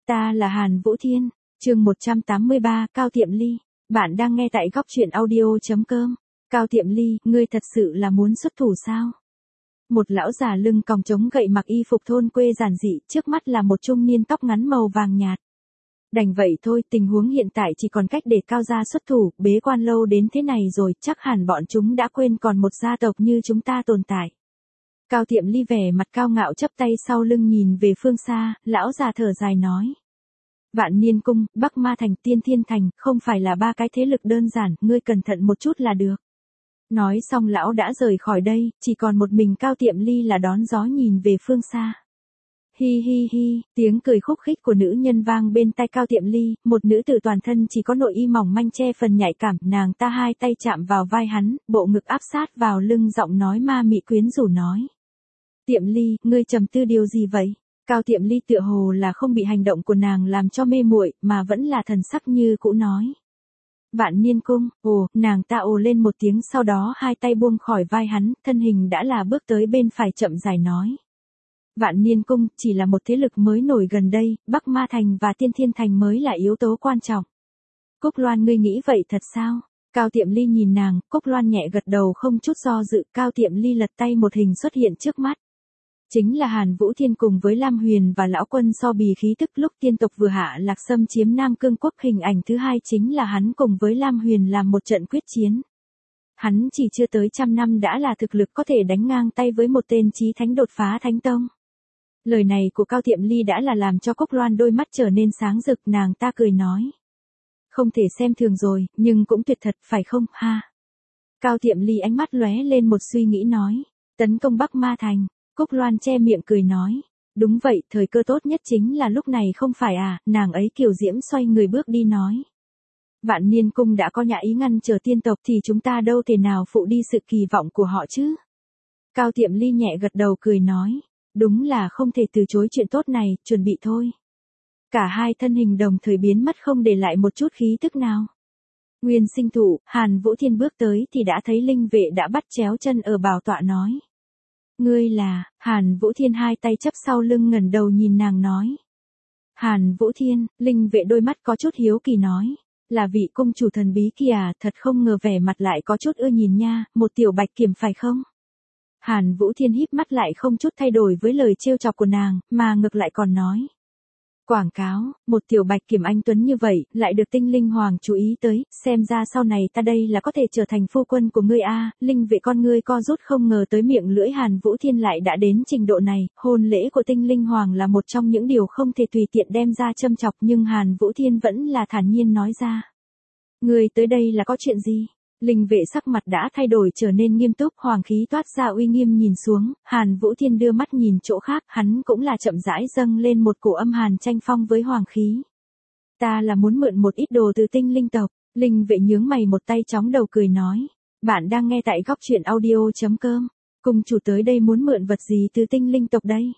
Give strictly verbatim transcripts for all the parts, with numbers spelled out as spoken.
Ta là Hàn Vũ Thiên, chương một trăm tám mươi ba, Cao Tiệm Ly. Bạn đang nghe tại góc truyện audio chấm com. Cao Tiệm Ly, ngươi thật sự là muốn xuất thủ sao? Một lão già lưng còng chống gậy mặc y phục thôn quê giản dị, trước mắt là một trung niên tóc ngắn màu vàng nhạt. Đành vậy thôi, tình huống hiện tại chỉ còn cách để Cao gia xuất thủ, bế quan lâu đến thế này rồi, chắc hẳn bọn chúng đã quên còn một gia tộc như chúng ta tồn tại. Cao Tiệm Ly vẻ mặt cao ngạo chắp tay sau lưng nhìn về phương xa, lão già thở dài nói. Vạn Niên Cung, Bắc Ma Thành, Tiên Thiên Thành, không phải là ba cái thế lực đơn giản, ngươi cẩn thận một chút là được. Nói xong lão đã rời khỏi đây, chỉ còn một mình Cao Tiệm Ly là đón gió nhìn về phương xa. Hi hi hi, tiếng cười khúc khích của nữ nhân vang bên tai Cao Tiệm Ly, một nữ tử toàn thân chỉ có nội y mỏng manh che phần nhạy cảm, nàng ta hai tay chạm vào vai hắn, bộ ngực áp sát vào lưng, giọng nói ma mị quyến rũ nói. Tiệm Ly, ngươi trầm tư điều gì vậy? Cao Tiệm Ly tựa hồ là không bị hành động của nàng làm cho mê muội, mà vẫn là thần sắc như cũ nói. Vạn Niên Cung, ồ, nàng ta ồ lên một tiếng, sau đó hai tay buông khỏi vai hắn, thân hình đã là bước tới bên phải chậm rãi nói. Vạn Niên Cung chỉ là một thế lực mới nổi gần đây, Bắc Ma Thành và Tiên Thiên Thành mới là yếu tố quan trọng. Cúc Loan, ngươi nghĩ vậy thật sao? Cao Tiệm Ly nhìn nàng, Cúc Loan nhẹ gật đầu không chút do dự, Cao Tiệm Ly lật tay một hình xuất hiện trước mắt. Chính là Hàn Vũ Thiên cùng với Lam Huyền và Lão Quân so bì khí tức lúc tiên tộc vừa hạ lạc xâm chiếm Nam Cương Quốc. Hình ảnh thứ hai chính là hắn cùng với Lam Huyền làm một trận quyết chiến. Hắn chỉ chưa tới trăm năm đã là thực lực có thể đánh ngang tay với một tên chí thánh đột phá thánh tông. Lời này của Cao Tiệm Ly đã là làm cho Cúc Loan đôi mắt trở nên sáng rực, nàng ta cười nói. Không thể xem thường rồi, nhưng cũng tuyệt thật phải không, ha. Cao Tiệm Ly ánh mắt lóe lên một suy nghĩ nói. Tấn công Bắc Ma Thành. Cúc Loan che miệng cười nói. Đúng vậy, thời cơ tốt nhất chính là lúc này không phải à, nàng ấy kiều diễm xoay người bước đi nói. Vạn Niên Cung đã có nhã ý ngăn trở tiên tộc thì chúng ta đâu thể nào phụ đi sự kỳ vọng của họ chứ. Cao Tiệm Ly nhẹ gật đầu cười nói. Đúng là không thể từ chối chuyện tốt này, chuẩn bị thôi. Cả hai thân hình đồng thời biến mất không để lại một chút khí tức nào. Nguyên Sinh Thụ, Hàn Vũ Thiên bước tới thì đã thấy Linh Vệ đã bắt chéo chân ở bảo tọa nói. Ngươi là, Hàn Vũ Thiên hai tay chấp sau lưng ngẩng đầu nhìn nàng nói. Hàn Vũ Thiên, Linh Vệ đôi mắt có chút hiếu kỳ nói. Là vị cung chủ thần bí kìa, thật không ngờ vẻ mặt lại có chút ưa nhìn nha, một tiểu bạch kiểm phải không? Hàn Vũ Thiên híp mắt lại không chút thay đổi với lời trêu chọc của nàng, mà ngược lại còn nói. Quảng cáo, một tiểu bạch kiểm anh tuấn như vậy, lại được Tinh Linh Hoàng chú ý tới, xem ra sau này ta đây là có thể trở thành phu quân của ngươi a. Linh Vệ con ngươi co rút không ngờ tới miệng lưỡi Hàn Vũ Thiên lại đã đến trình độ này, hôn lễ của Tinh Linh Hoàng là một trong những điều không thể tùy tiện đem ra châm chọc, nhưng Hàn Vũ Thiên vẫn là thản nhiên nói ra. Ngươi tới đây là có chuyện gì? Linh Vệ sắc mặt đã thay đổi trở nên nghiêm túc, hoàng khí toát ra uy nghiêm nhìn xuống, Hàn Vũ Thiên đưa mắt nhìn chỗ khác, hắn cũng là chậm rãi dâng lên một cổ âm hàn tranh phong với hoàng khí. Ta là muốn mượn một ít đồ từ Tinh Linh tộc. Linh Vệ nhướng mày một tay chóng đầu cười nói. Bạn đang nghe tại góc truyện audio chấm com. Cung chủ tới đây muốn mượn vật gì từ Tinh Linh tộc đây?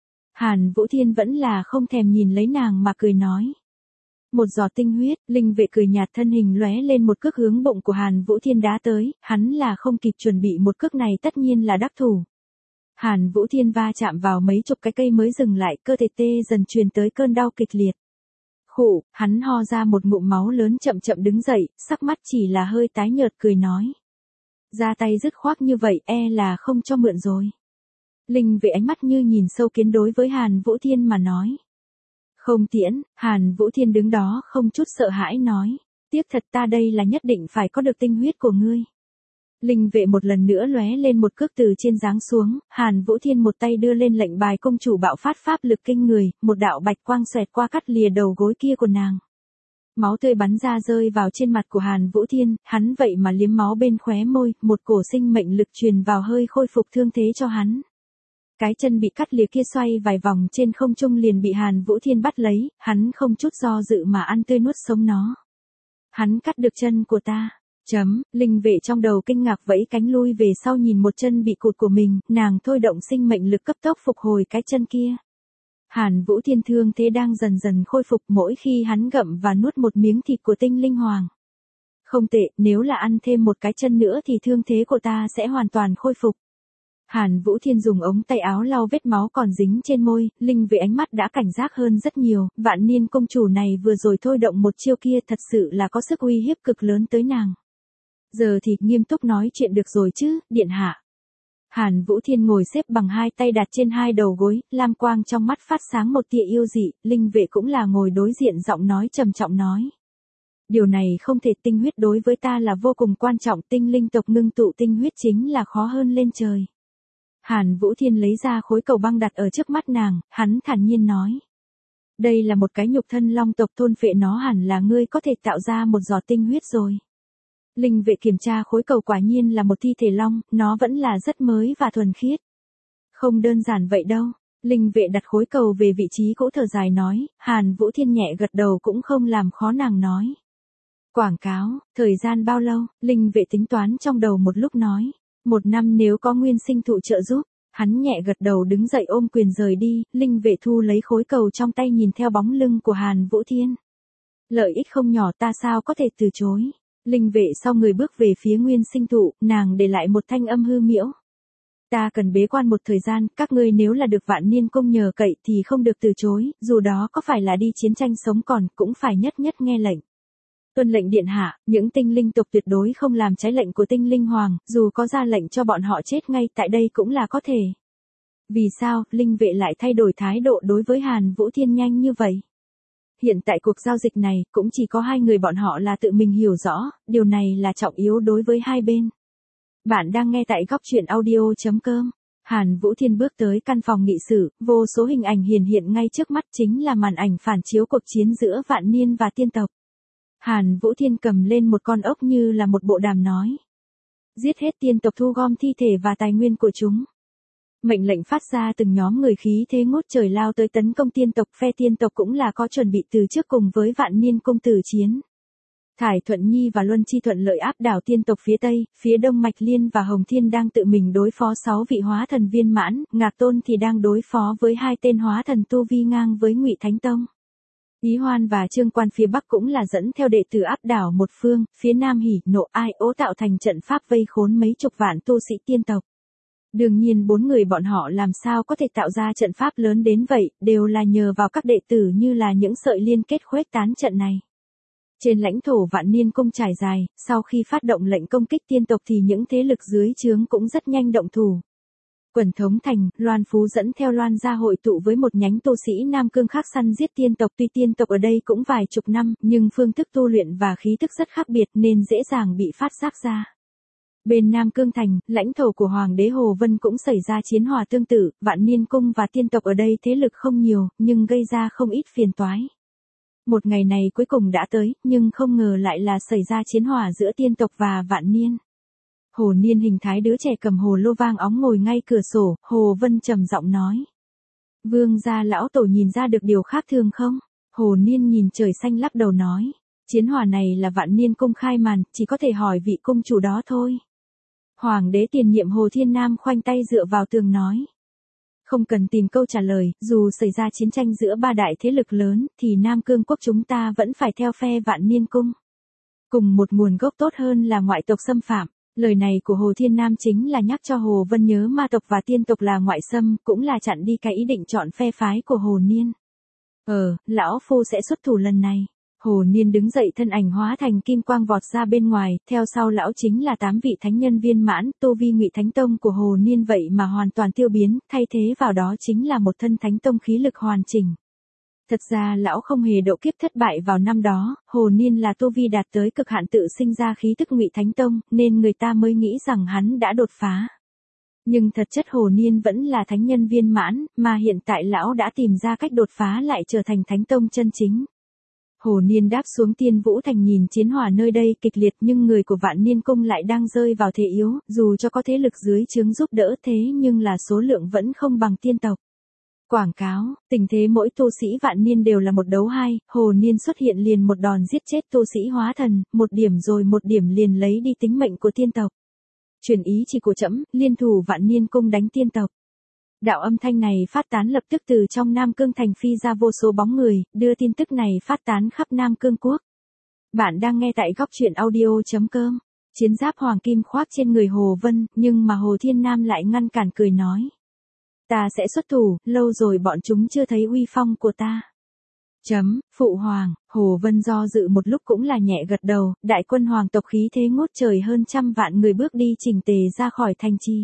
Hàn Vũ Thiên vẫn là không thèm nhìn lấy nàng mà cười nói. Một giọt tinh huyết, Linh Vệ cười nhạt, thân hình lóe lên một cước hướng bụng của Hàn Vũ Thiên đá tới, hắn là không kịp chuẩn bị một cước này tất nhiên là đắc thủ. Hàn Vũ Thiên va chạm vào mấy chục cái cây mới dừng lại, cơ thể tê dần truyền tới cơn đau kịch liệt. Khụ, hắn ho ra một ngụm máu lớn chậm chậm đứng dậy, sắc mắt chỉ là hơi tái nhợt cười nói. Ra tay dứt khoát như vậy e là không cho mượn rồi. Linh Vệ ánh mắt như nhìn sâu kiến đối với Hàn Vũ Thiên mà nói. Không tiễn, Hàn Vũ Thiên đứng đó không chút sợ hãi nói. Tiếc thật, ta đây là nhất định phải có được tinh huyết của ngươi. Linh Vệ một lần nữa lóe lên một cước từ trên giáng xuống, Hàn Vũ Thiên một tay đưa lên lệnh bài công chủ bạo phát pháp lực kinh người, một đạo bạch quang xoẹt qua cắt lìa đầu gối kia của nàng. Máu tươi bắn ra rơi vào trên mặt của Hàn Vũ Thiên, hắn vậy mà liếm máu bên khóe môi, một cổ sinh mệnh lực truyền vào hơi khôi phục thương thế cho hắn. Cái chân bị cắt lìa kia xoay vài vòng trên không trung liền bị Hàn Vũ Thiên bắt lấy, hắn không chút do dự mà ăn tươi nuốt sống nó. Hắn cắt được chân của ta. Chấm, Linh Vệ trong đầu kinh ngạc vẫy cánh lui về sau nhìn một chân bị cụt của mình, nàng thôi động sinh mệnh lực cấp tốc phục hồi cái chân kia. Hàn Vũ Thiên thương thế đang dần dần khôi phục mỗi khi hắn gặm và nuốt một miếng thịt của Tinh Linh Hoàng. Không tệ, nếu là ăn thêm một cái chân nữa thì thương thế của ta sẽ hoàn toàn khôi phục. Hàn Vũ Thiên dùng ống tay áo lau vết máu còn dính trên môi, Linh Vệ ánh mắt đã cảnh giác hơn rất nhiều, Vạn Niên công chủ này vừa rồi thôi động một chiêu kia thật sự là có sức uy hiếp cực lớn tới nàng. Giờ thì nghiêm túc nói chuyện được rồi chứ, điện hạ. Hàn Vũ Thiên ngồi xếp bằng hai tay đặt trên hai đầu gối, lam quang trong mắt phát sáng một tia yêu dị, Linh Vệ cũng là ngồi đối diện giọng nói trầm trọng nói. Điều này không thể, tinh huyết đối với ta là vô cùng quan trọng, tinh linh tộc ngưng tụ tinh huyết chính là khó hơn lên trời. Hàn Vũ Thiên lấy ra khối cầu băng đặt ở trước mắt nàng, hắn thản nhiên nói. Đây là một cái nhục thân long tộc, thôn phệ nó hẳn là ngươi có thể tạo ra một giọt tinh huyết rồi. Linh Vệ kiểm tra khối cầu, quả nhiên là một thi thể long, nó vẫn là rất mới và thuần khiết. Không đơn giản vậy đâu. Linh Vệ đặt khối cầu về vị trí cũ thở dài nói, Hàn Vũ Thiên nhẹ gật đầu cũng không làm khó nàng nói. Quảng cáo, thời gian bao lâu? Linh Vệ tính toán trong đầu một lúc nói. Một năm nếu có nguyên sinh thụ trợ giúp. Hắn nhẹ gật đầu đứng dậy ôm quyền rời đi, Linh Vệ thu lấy khối cầu trong tay nhìn theo bóng lưng của Hàn Vũ Thiên. Lợi ích không nhỏ, ta sao có thể từ chối. Linh Vệ sau người bước về phía nguyên sinh thụ, nàng để lại một thanh âm hư miễu. Ta cần bế quan một thời gian, các ngươi nếu là được Vạn Niên công nhờ cậy thì không được từ chối, dù đó có phải là đi chiến tranh sống còn, cũng phải nhất nhất nghe lệnh. Tuân lệnh điện hạ, những tinh linh tộc tuyệt đối không làm trái lệnh của tinh linh hoàng, dù có ra lệnh cho bọn họ chết ngay tại đây cũng là có thể. Vì sao, Linh Vệ lại thay đổi thái độ đối với Hàn Vũ Thiên nhanh như vậy? Hiện tại cuộc giao dịch này, cũng chỉ có hai người bọn họ là tự mình hiểu rõ, điều này là trọng yếu đối với hai bên. Bạn đang nghe tại góc truyện audio chấm com. Hàn Vũ Thiên bước tới căn phòng nghị sự, vô số hình ảnh hiển hiện ngay trước mắt, chính là màn ảnh phản chiếu cuộc chiến giữa Vạn Niên và tiên tộc. Hàn Vũ Thiên cầm lên một con ốc như là một bộ đàm nói. Giết hết tiên tộc, thu gom thi thể và tài nguyên của chúng. Mệnh lệnh phát ra, từng nhóm người khí thế ngút trời lao tới tấn công tiên tộc, phe tiên tộc cũng là có chuẩn bị từ trước cùng với Vạn Niên công tử chiến. Thải Thuận Nhi và Luân Chi thuận lợi áp đảo tiên tộc phía Tây, phía Đông Mạch Liên và Hồng Thiên đang tự mình đối phó sáu vị hóa thần viên mãn, Ngạc Tôn thì đang đối phó với hai tên hóa thần tu vi ngang với Ngụy Thánh Tông. Ý Hoan và Trương Quan phía Bắc cũng là dẫn theo đệ tử áp đảo một phương, phía Nam Hỉ, Nộ, Ai Ố tạo thành trận pháp vây khốn mấy chục vạn tu sĩ tiên tộc. Đương nhiên bốn người bọn họ làm sao có thể tạo ra trận pháp lớn đến vậy, đều là nhờ vào các đệ tử như là những sợi liên kết khuếch tán trận này. Trên lãnh thổ Vạn Niên công trải dài, sau khi phát động lệnh công kích tiên tộc thì những thế lực dưới trướng cũng rất nhanh động thủ. Quần Thống Thành, Loan Phú dẫn theo Loan gia hội tụ với một nhánh tu sĩ Nam Cương khác săn giết tiên tộc, tuy tiên tộc ở đây cũng vài chục năm, nhưng phương thức tu luyện và khí thức rất khác biệt nên dễ dàng bị phát giác ra. Bên Nam Cương Thành, lãnh thổ của Hoàng đế Hồ Vân cũng xảy ra chiến hỏa tương tự, Vạn Niên cung và tiên tộc ở đây thế lực không nhiều, nhưng gây ra không ít phiền toái. Một ngày này cuối cùng đã tới, nhưng không ngờ lại là xảy ra chiến hỏa giữa tiên tộc và Vạn Niên. Hồ Niên hình thái đứa trẻ cầm hồ lô vang óng ngồi ngay cửa sổ, Hồ Vân trầm giọng nói. Vương gia lão tổ nhìn ra được điều khác thường không? Hồ Niên nhìn trời xanh lắc đầu nói. Chiến hỏa này là Vạn Niên cung khai màn, chỉ có thể hỏi vị cung chủ đó thôi. Hoàng đế tiền nhiệm Hồ Thiên Nam khoanh tay dựa vào tường nói. Không cần tìm câu trả lời, dù xảy ra chiến tranh giữa ba đại thế lực lớn, thì Nam Cương quốc chúng ta vẫn phải theo phe Vạn Niên cung. Cùng một nguồn gốc tốt hơn là ngoại tộc xâm phạm. Lời này của Hồ Thiên Nam chính là nhắc cho Hồ Vân nhớ ma tộc và tiên tộc là ngoại xâm, cũng là chặn đi cái ý định chọn phe phái của Hồ Niên. Ờ, lão phu sẽ xuất thủ lần này. Hồ Niên đứng dậy, thân ảnh hóa thành kim quang vọt ra bên ngoài, theo sau lão chính là tám vị thánh nhân viên mãn, tu vi Ngụy Thánh Tông của Hồ Niên vậy mà hoàn toàn tiêu biến, thay thế vào đó chính là một thân Thánh Tông khí lực hoàn chỉnh. Thật ra lão không hề độ kiếp thất bại vào năm đó, Hồ Niên là tu vi đạt tới cực hạn tự sinh ra khí tức Ngụy Thánh Tông, nên người ta mới nghĩ rằng hắn đã đột phá. Nhưng thật chất Hồ Niên vẫn là thánh nhân viên mãn, mà hiện tại lão đã tìm ra cách đột phá lại trở thành Thánh Tông chân chính. Hồ Niên đáp xuống Tiên Vũ Thành nhìn chiến hỏa nơi đây kịch liệt, nhưng người của Vạn Niên cung lại đang rơi vào thế yếu, dù cho có thế lực dưới trướng giúp đỡ thế nhưng là số lượng vẫn không bằng tiên tộc. Quảng cáo, tình thế mỗi tu sĩ Vạn Niên đều là một đấu hai, Hồ Niên xuất hiện liền một đòn giết chết tu sĩ hóa thần, một điểm rồi một điểm liền lấy đi tính mệnh của tiên tộc. Truyền ý chỉ của trẫm, liên thủ Vạn Niên cung đánh tiên tộc. Đạo âm thanh này phát tán lập tức từ trong Nam Cương thành phi ra vô số bóng người, đưa tin tức này phát tán khắp Nam Cương quốc. Bạn đang nghe tại góc truyện audio chấm com. chiến giáp hoàng kim khoác trên người Hồ Vân, nhưng mà Hồ Thiên Nam lại ngăn cản cười nói. Ta sẽ xuất thủ, lâu rồi bọn chúng chưa thấy uy phong của ta. Chấm, phụ hoàng, Hồ Vân do dự một lúc cũng là nhẹ gật đầu, đại quân hoàng tộc khí thế ngút trời hơn trăm vạn người bước đi chỉnh tề ra khỏi thành trì.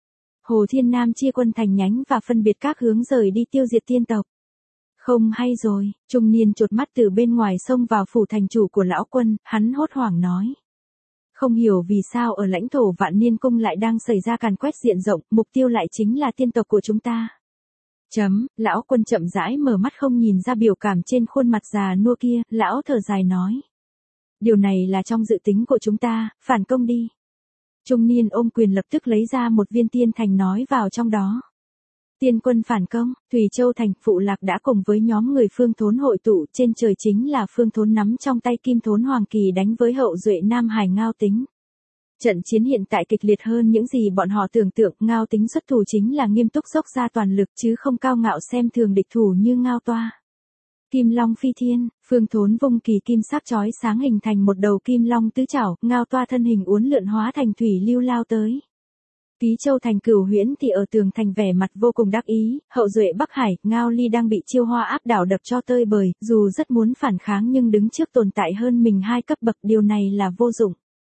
Hồ Thiên Nam chia quân thành nhánh và phân biệt các hướng rời đi tiêu diệt tiên tộc. Không hay rồi, trung niên chột mắt từ bên ngoài xông vào phủ thành chủ của lão quân, hắn hốt hoảng nói. Không hiểu vì sao ở lãnh thổ Vạn Niên Cung lại đang xảy ra càn quét diện rộng, mục tiêu lại chính là tiên tộc của chúng ta. Chấm, lão quân chậm rãi mở mắt không nhìn ra biểu cảm trên khuôn mặt già nua kia, lão thở dài nói. Điều này là trong dự tính của chúng ta, phản công đi. Trung niên ôm quyền lập tức lấy ra một viên tiên thành nói vào trong đó. Tiên quân phản công, Thủy Châu thành, Phụ Lạc đã cùng với nhóm người Phương Thốn hội tụ, trên trời chính là Phương Thốn nắm trong tay Kim Thốn Hoàng Kỳ đánh với hậu duệ Nam Hải Ngao Tính. Trận chiến hiện tại kịch liệt hơn những gì bọn họ tưởng tượng, Ngao Tính xuất thủ chính là nghiêm túc dốc ra toàn lực chứ không cao ngạo xem thường địch thủ như Ngao Toa. Kim Long phi thiên, Phương Thốn vung kỳ kim sắc chói sáng hình thành một đầu kim long tứ chảo, Ngao Toa thân hình uốn lượn hóa thành thủy lưu lao tới. Ký Châu thành Cửu Huyễn thì ở tường thành vẻ mặt vô cùng đắc ý, hậu duệ Bắc Hải, Ngao Ly đang bị chiêu hoa áp đảo đập cho tơi bời, dù rất muốn phản kháng nhưng đứng trước tồn tại hơn mình hai cấp bậc, điều này là vô dụng.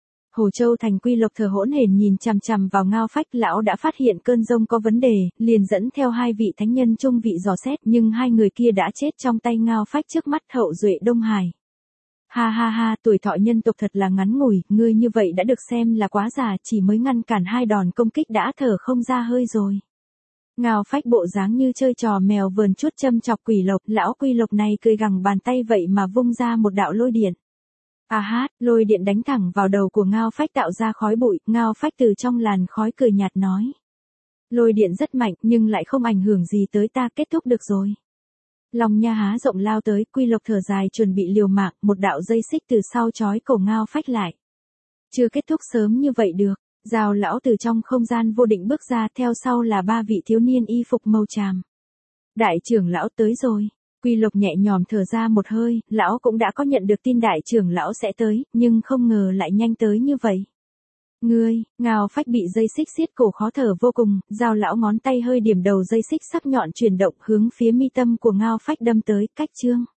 Hồ Châu thành Quy Lộc thờ hỗn hển nhìn chằm chằm vào Ngao Phách, lão đã phát hiện cơn giông có vấn đề, liền dẫn theo hai vị thánh nhân trung vị dò xét, nhưng hai người kia đã chết trong tay Ngao Phách trước mắt hậu duệ Đông Hải. Ha ha ha, tuổi thọ nhân tộc thật là ngắn ngủi, ngươi như vậy đã được xem là quá già, chỉ mới ngăn cản hai đòn công kích đã thở không ra hơi rồi. Ngao Phách bộ dáng như chơi trò mèo vờn chuốt châm chọc Quỷ Lộc, lão Quy Lộc này cười gằn bàn tay vậy mà vung ra một đạo lôi điện. À hát, lôi điện đánh thẳng vào đầu của Ngao Phách tạo ra khói bụi, Ngao Phách từ trong làn khói cười nhạt nói. Lôi điện rất mạnh nhưng lại không ảnh hưởng gì tới ta, kết thúc được rồi. Long nha há rộng lao tới, Quy Lộc thở dài chuẩn bị liều mạng, một đạo dây xích từ sau trói cổ Ngao Phách lại. Chưa kết thúc sớm như vậy được, Giao lão từ trong không gian vô định bước ra, theo sau là ba vị thiếu niên y phục màu tràm. Đại trưởng lão tới rồi. Quy Lộc nhẹ nhõm thở ra một hơi, lão cũng đã có nhận được tin đại trưởng lão sẽ tới, nhưng không ngờ lại nhanh tới như vậy. Ngươi, Ngao Phách bị dây xích siết cổ khó thở vô cùng, Giao lão ngón tay hơi điểm đầu dây xích sắc nhọn chuyển động hướng phía mi tâm của Ngao Phách đâm tới, cách chương.